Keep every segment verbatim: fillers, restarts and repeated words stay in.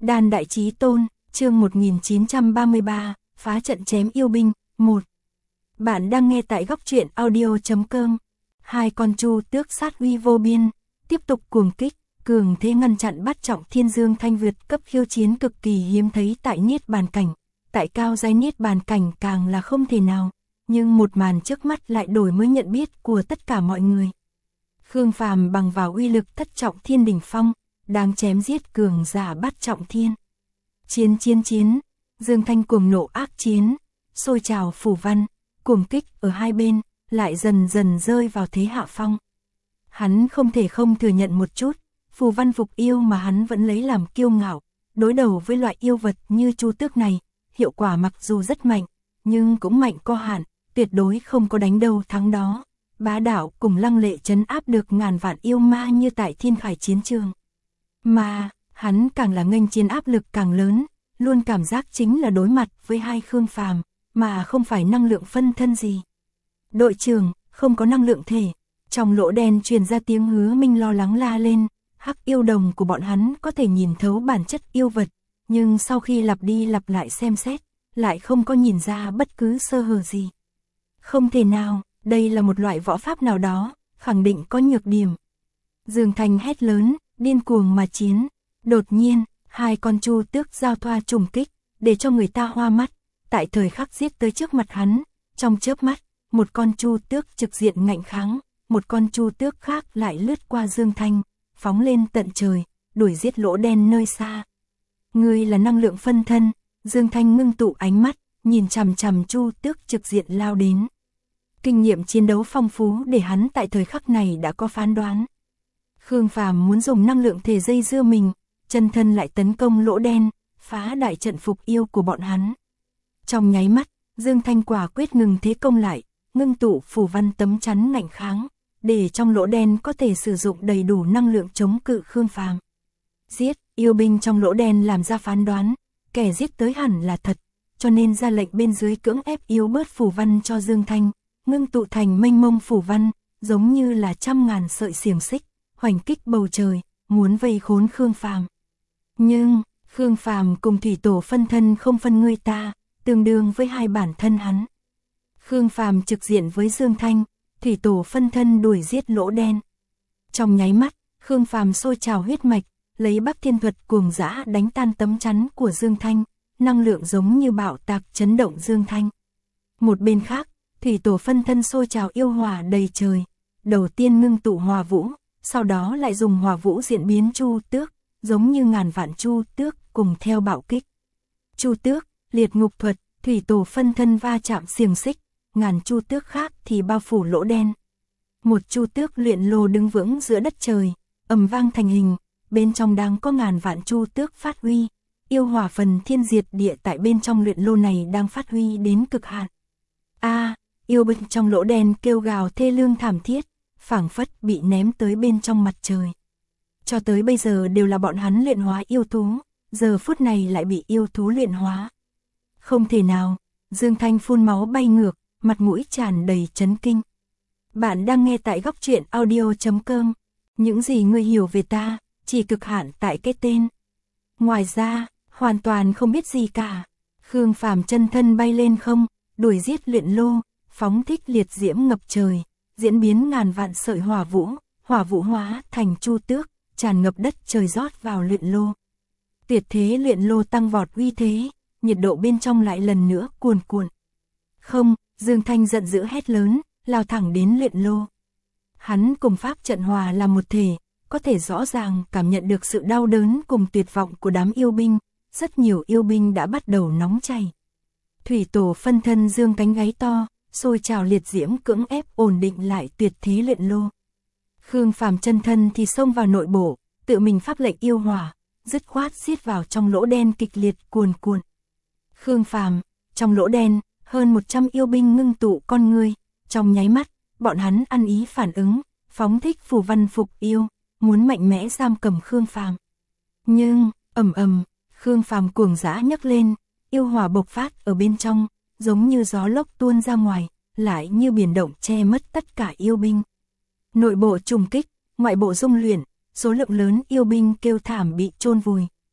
Đan Đại Chí Tôn, chương một nghìn chín trăm ba mươi ba, phá trận chém yêu binh, một. Bạn đang nghe tại góc truyện audio chấm com. Hai con chu tước sát uy vô biên, tiếp tục cuồng kích, cường thế ngăn chặn bắt trọng thiên dương thanh vượt cấp khiêu chiến cực kỳ hiếm thấy tại niết bàn cảnh. Tại cao giai niết bàn cảnh càng là không thể nào, nhưng một màn trước mắt lại đổi mới nhận biết của tất cả mọi người. Khương Phàm bằng vào uy lực thất trọng thiên đỉnh phong, đang chém giết cường giả bát trọng thiên. Chiến chiến chiến, Dương Thanh cuồng nộ ác chiến, sôi trào phủ văn, cuồng kích ở hai bên, lại dần dần rơi vào thế hạ phong. Hắn không thể không thừa nhận một chút, phù văn phục yêu mà hắn vẫn lấy làm kiêu ngạo, đối đầu với loại yêu vật như chu tước này, hiệu quả mặc dù rất mạnh, nhưng cũng mạnh có hạn, tuyệt đối không có đánh đâu thắng đó. Bá đạo cùng lăng lệ trấn áp được ngàn vạn yêu ma như tại thiên khải chiến trường. Mà, hắn càng là nghênh chiến áp lực càng lớn, luôn cảm giác chính là đối mặt với hai Khương Phàm, mà không phải năng lượng phân thân gì. Đội trưởng, không có năng lượng thể. Trong lỗ đen truyền ra tiếng Hứa Minh lo lắng la lên, hắc yêu đồng của bọn hắn có thể nhìn thấu bản chất yêu vật, nhưng sau khi lặp đi lặp lại xem xét, lại không có nhìn ra bất cứ sơ hở gì. Không thể nào, đây là một loại võ pháp nào đó, khẳng định có nhược điểm. Dương Thanh hét lớn, điên cuồng mà chiến. Đột nhiên, hai con chu tước giao thoa trùng kích, để cho người ta hoa mắt. Tại thời khắc giết tới trước mặt hắn, trong chớp mắt, một con chu tước trực diện ngạnh kháng, một con chu tước khác lại lướt qua Dương Thanh, phóng lên tận trời, đuổi giết lỗ đen nơi xa. Ngươi là năng lượng phân thân. Dương Thanh ngưng tụ ánh mắt, nhìn chằm chằm chu tước trực diện lao đến. Kinh nghiệm chiến đấu phong phú để hắn tại thời khắc này đã có phán đoán. Khương Phàm muốn dùng năng lượng thể dây dưa mình, chân thân lại tấn công lỗ đen, phá đại trận phục yêu của bọn hắn. Trong nháy mắt, Dương Thanh quả quyết ngừng thế công lại, ngưng tụ phù văn tấm chắn ngạnh kháng, để trong lỗ đen có thể sử dụng đầy đủ năng lượng chống cự Khương Phàm. Giết, yêu binh trong lỗ đen làm ra phán đoán, kẻ giết tới hẳn là thật, cho nên ra lệnh bên dưới cưỡng ép yếu bớt phù văn cho Dương Thanh, ngưng tụ thành mênh mông phù văn, giống như là trăm ngàn sợi xiềng xích, hoành kích bầu trời, muốn vây khốn Khương Phàm. Nhưng, Khương Phàm cùng thủy tổ phân thân không phân ngươi ta, tương đương với hai bản thân hắn. Khương Phàm trực diện với Dương Thanh, thủy tổ phân thân đuổi giết lỗ đen. Trong nháy mắt, Khương Phàm sôi trào huyết mạch, lấy Bắc Thiên thuật cuồng dã đánh tan tấm chắn của Dương Thanh, năng lượng giống như bạo tạc chấn động Dương Thanh. Một bên khác, thủy tổ phân thân sôi trào yêu hỏa đầy trời, đầu tiên ngưng tụ hỏa vũ, sau đó lại dùng hỏa vũ diễn biến chu tước, giống như ngàn vạn chu tước cùng theo bạo kích. Chu tước, liệt ngục thuật, thủy tổ phân thân va chạm xiềng xích, ngàn chu tước khác thì bao phủ lỗ đen. Một chu tước luyện lô đứng vững giữa đất trời, ầm vang thành hình, bên trong đang có ngàn vạn chu tước phát huy, yêu hỏa phần thiên diệt địa tại bên trong luyện lô này đang phát huy đến cực hạn. A, yêu binh trong lỗ đen kêu gào thê lương thảm thiết, phảng phất bị ném tới bên trong mặt trời. Cho tới bây giờ đều là bọn hắn luyện hóa yêu thú, giờ phút này lại bị yêu thú luyện hóa. Không thể nào, Dương Thanh phun máu bay ngược, mặt mũi tràn đầy chấn kinh. Bạn đang nghe tại góc truyện audio chấm com. Những gì ngươi hiểu về ta, chỉ cực hạn tại cái tên. Ngoài ra, hoàn toàn không biết gì cả. Khương Phàm chân thân bay lên không, đuổi giết luyện lô, phóng thích liệt diễm ngập trời, diễn biến ngàn vạn sợi hỏa vũ, hỏa vũ hóa thành chu tước, tràn ngập đất trời rót vào luyện lô. Tuyệt thế luyện lô tăng vọt uy thế, nhiệt độ bên trong lại lần nữa cuồn cuộn. Không, Dương Thanh giận dữ hét lớn, lao thẳng đến luyện lô. Hắn cùng pháp trận hòa là một thể, có thể rõ ràng cảm nhận được sự đau đớn cùng tuyệt vọng của đám yêu binh, rất nhiều yêu binh đã bắt đầu nóng chảy. Thủy tổ phân thân dương cánh gáy to, sôi trào liệt diễm cưỡng ép ổn định lại tuyệt thế luyện lô. Khương Phàm chân thân thì xông vào nội bộ, tự mình pháp lệnh yêu hỏa, dứt khoát giết vào trong lỗ đen kịch liệt cuồn cuộn. Khương Phàm, trong lỗ đen, hơn một trăm yêu binh ngưng tụ con ngươi, trong nháy mắt, bọn hắn ăn ý phản ứng, phóng thích phù văn phục yêu, muốn mạnh mẽ giam cầm Khương Phàm. Nhưng, ầm ầm, Khương Phàm cuồng dã nhấc lên, yêu hỏa bộc phát ở bên trong, giống như gió lốc tuôn ra ngoài, lại như biển động che mất tất cả yêu binh. Nội bộ trùng kích, ngoại bộ dung luyện, số lượng lớn yêu binh kêu thảm bị chôn vùi.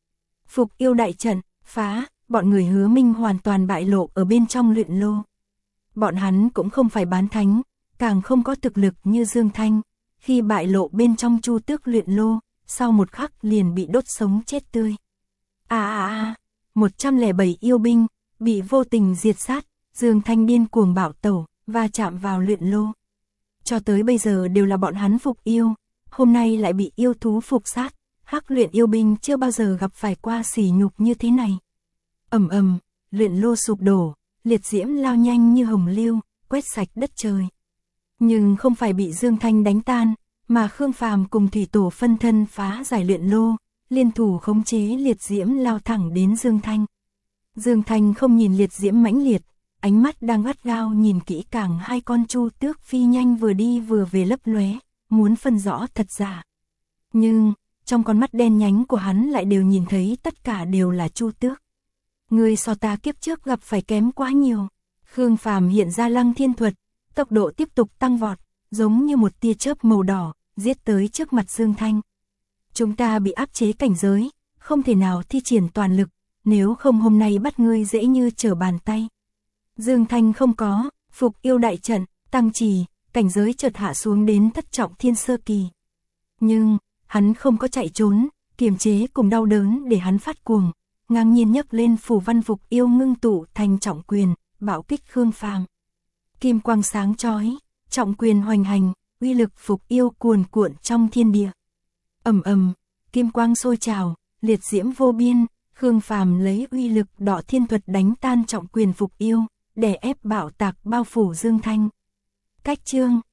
Phục yêu đại trận, phá, bọn người Hứa Minh hoàn toàn bại lộ ở bên trong luyện lô. Bọn hắn cũng không phải bán thánh, càng không có thực lực như Dương Thanh, khi bại lộ bên trong Chu Tước luyện lô, sau một khắc liền bị đốt sống chết tươi. A a a, một trăm lẻ bảy yêu binh bị vô tình diệt sát, Dương Thanh điên cuồng bạo tẩu và chạm vào luyện lô. Cho tới bây giờ đều là bọn hắn phục yêu, hôm nay lại bị yêu thú phục sát, hắc luyện yêu binh chưa bao giờ gặp phải qua sỉ nhục như thế này. Ầm ầm, luyện lô sụp đổ, liệt diễm lao nhanh như hồng lưu, quét sạch đất trời. Nhưng không phải bị Dương Thanh đánh tan, mà Khương Phàm cùng thủy tổ phân thân phá giải luyện lô, liên thủ khống chế liệt diễm lao thẳng đến Dương Thanh. Dương Thanh không nhìn liệt diễm mãnh liệt, ánh mắt đang gắt gao nhìn kỹ càng hai con Chu Tước phi nhanh vừa đi vừa về lấp lóe, muốn phân rõ thật giả. Nhưng, trong con mắt đen nhánh của hắn lại đều nhìn thấy tất cả đều là Chu Tước. Người so ta kiếp trước gặp phải kém quá nhiều. Khương Phàm hiện ra Lăng Thiên thuật, tốc độ tiếp tục tăng vọt, giống như một tia chớp màu đỏ, giết tới trước mặt Dương Thanh. Chúng ta bị áp chế cảnh giới, không thể nào thi triển toàn lực, nếu không hôm nay bắt ngươi dễ như trở bàn tay. Dương Thanh không có, phục yêu đại trận, tăng trì, cảnh giới chợt hạ xuống đến thất trọng thiên sơ kỳ. Nhưng, hắn không có chạy trốn, kiềm chế cùng đau đớn để hắn phát cuồng, ngang nhiên nhấc lên phù văn phục yêu ngưng tụ thành trọng quyền, bạo kích Khương Phàm. Kim quang sáng chói, trọng quyền hoành hành, uy lực phục yêu cuồn cuộn trong thiên địa. Ầm ầm, kim quang sôi trào, liệt diễm vô biên, Khương Phàm lấy uy lực Đỏ Thiên thuật đánh tan trọng quyền phục yêu, đè ép bạo tạc bao phủ Dương Thanh. Cách chương